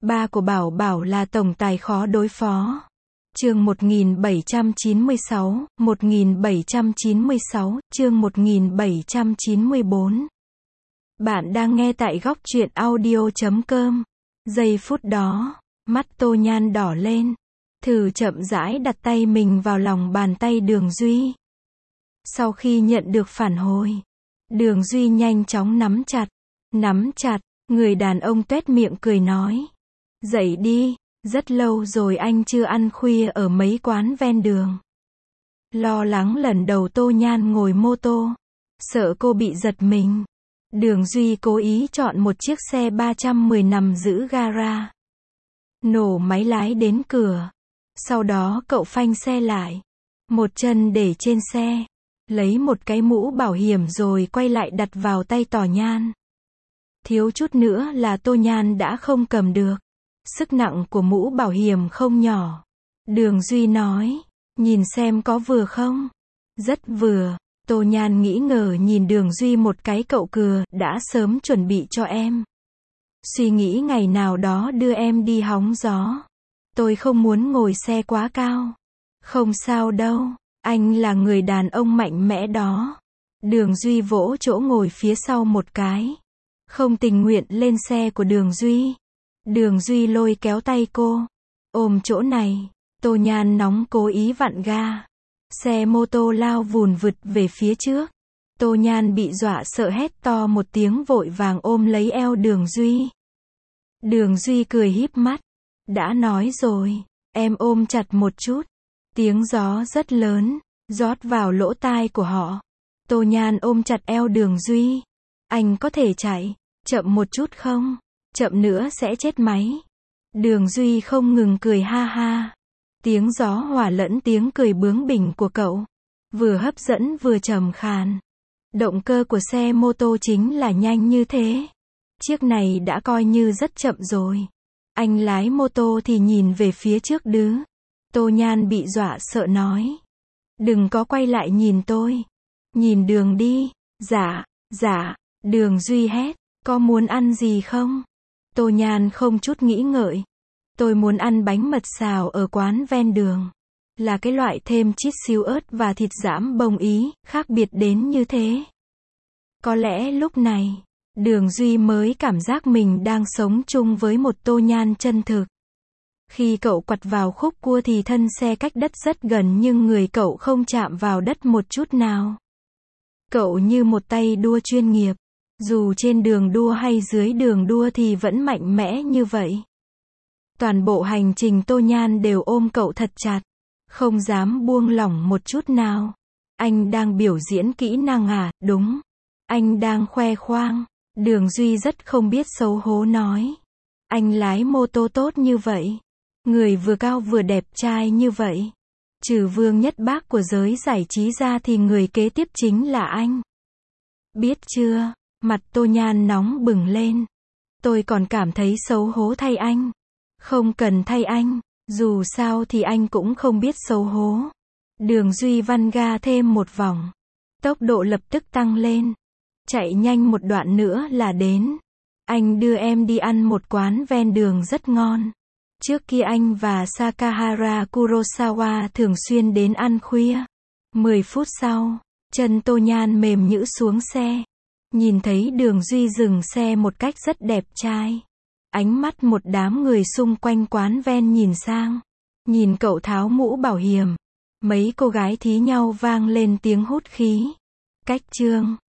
Ba của Bảo Bảo là tổng tài khó đối phó. Chương 1796, 1796, chương 1794. Bạn đang nghe tại góc truyện audio.com. Giây phút đó, mắt Tô Nhan đỏ lên. Thử chậm rãi đặt tay mình vào lòng bàn tay Đường Duy. Sau khi nhận được phản hồi, Đường Duy nhanh chóng nắm chặt, người đàn ông tuét miệng cười nói. Dậy đi, rất lâu rồi anh chưa ăn khuya ở mấy quán ven đường. Lo lắng lần đầu Tô Nhan ngồi mô tô, sợ cô bị giật mình. Đường Duy cố ý chọn một chiếc xe 310 nằm giữ gara. Nổ máy lái đến cửa. Sau đó cậu phanh xe lại. Một chân để trên xe. Lấy một cái mũ bảo hiểm rồi quay lại đặt vào tay Tỏ Nhan. Thiếu chút nữa là Tô Nhan đã không cầm được. Sức nặng của mũ bảo hiểm không nhỏ. Đường Duy nói, nhìn xem có vừa không? Rất vừa. Tô Nhan nghĩ ngờ nhìn Đường Duy một cái, cậu cừa, đã sớm chuẩn bị cho em. Suy nghĩ ngày nào đó đưa em đi hóng gió. Tôi không muốn ngồi xe quá cao. Không sao đâu, anh là người đàn ông mạnh mẽ đó. Đường Duy vỗ chỗ ngồi phía sau một cái. Không tình nguyện lên xe của Đường Duy. Đường Duy lôi kéo tay cô. Ôm chỗ này. Tô Nhan nóng cố ý vặn ga. Xe mô tô lao vùn vụt về phía trước. Tô Nhan bị dọa sợ hét to một tiếng, vội vàng ôm lấy eo Đường Duy. Đường Duy cười híp mắt. Đã nói rồi, em ôm chặt một chút. Tiếng gió rất lớn, rót vào lỗ tai của họ. Tô Nhan ôm chặt eo Đường Duy. Anh có thể chạy chậm một chút không? Chậm nữa sẽ chết máy. Đường Duy không ngừng cười ha ha. Tiếng gió hòa lẫn tiếng cười bướng bỉnh của cậu. Vừa hấp dẫn vừa trầm khàn. Động cơ của xe mô tô chính là nhanh như thế. Chiếc này đã coi như rất chậm rồi. Anh lái mô tô thì nhìn về phía trước đứ. Tô Nhan bị dọa sợ nói. Đừng có quay lại nhìn tôi. Nhìn đường đi. Dạ. Đường Duy hét. Có muốn ăn gì không? Tô Nhan không chút nghĩ ngợi. Tôi muốn ăn bánh mật xào ở quán ven đường. Là cái loại thêm chít xíu ớt và thịt giãm bông Ý, khác biệt đến như thế. Có lẽ lúc này, Đường Duy mới cảm giác mình đang sống chung với một Tô Nhan chân thực. Khi cậu quặt vào khúc cua thì thân xe cách đất rất gần, nhưng người cậu không chạm vào đất một chút nào. Cậu như một tay đua chuyên nghiệp. Dù trên đường đua hay dưới đường đua thì vẫn mạnh mẽ như vậy. Toàn bộ hành trình Tô Nhan đều ôm cậu thật chặt. Không dám buông lỏng một chút nào. Anh đang biểu diễn kỹ năng à? Đúng. Anh đang khoe khoang. Đường Duy rất không biết xấu hổ nói. Anh lái mô tô tốt như vậy. Người vừa cao vừa đẹp trai như vậy. Trừ Vương Nhất Bác của giới giải trí ra thì người kế tiếp chính là anh. Biết chưa? Mặt Tô Nhan nóng bừng lên. Tôi còn cảm thấy xấu hổ thay anh. Không cần thay anh. Dù sao thì anh cũng không biết xấu hổ. Đường Duy văn ga thêm một vòng. Tốc độ lập tức tăng lên. Chạy nhanh một đoạn nữa là đến. Anh đưa em đi ăn một quán ven đường rất ngon. Trước kia anh và Sakahara Kurosawa thường xuyên đến ăn khuya. 10 phút sau, chân Tô Nhan mềm nhũn xuống xe. Nhìn thấy Đường Duy dừng xe một cách rất đẹp trai. Ánh mắt một đám người xung quanh quán ven nhìn sang. Nhìn cậu tháo mũ bảo hiểm. Mấy cô gái thí nhau vang lên tiếng hút khí. Cách chương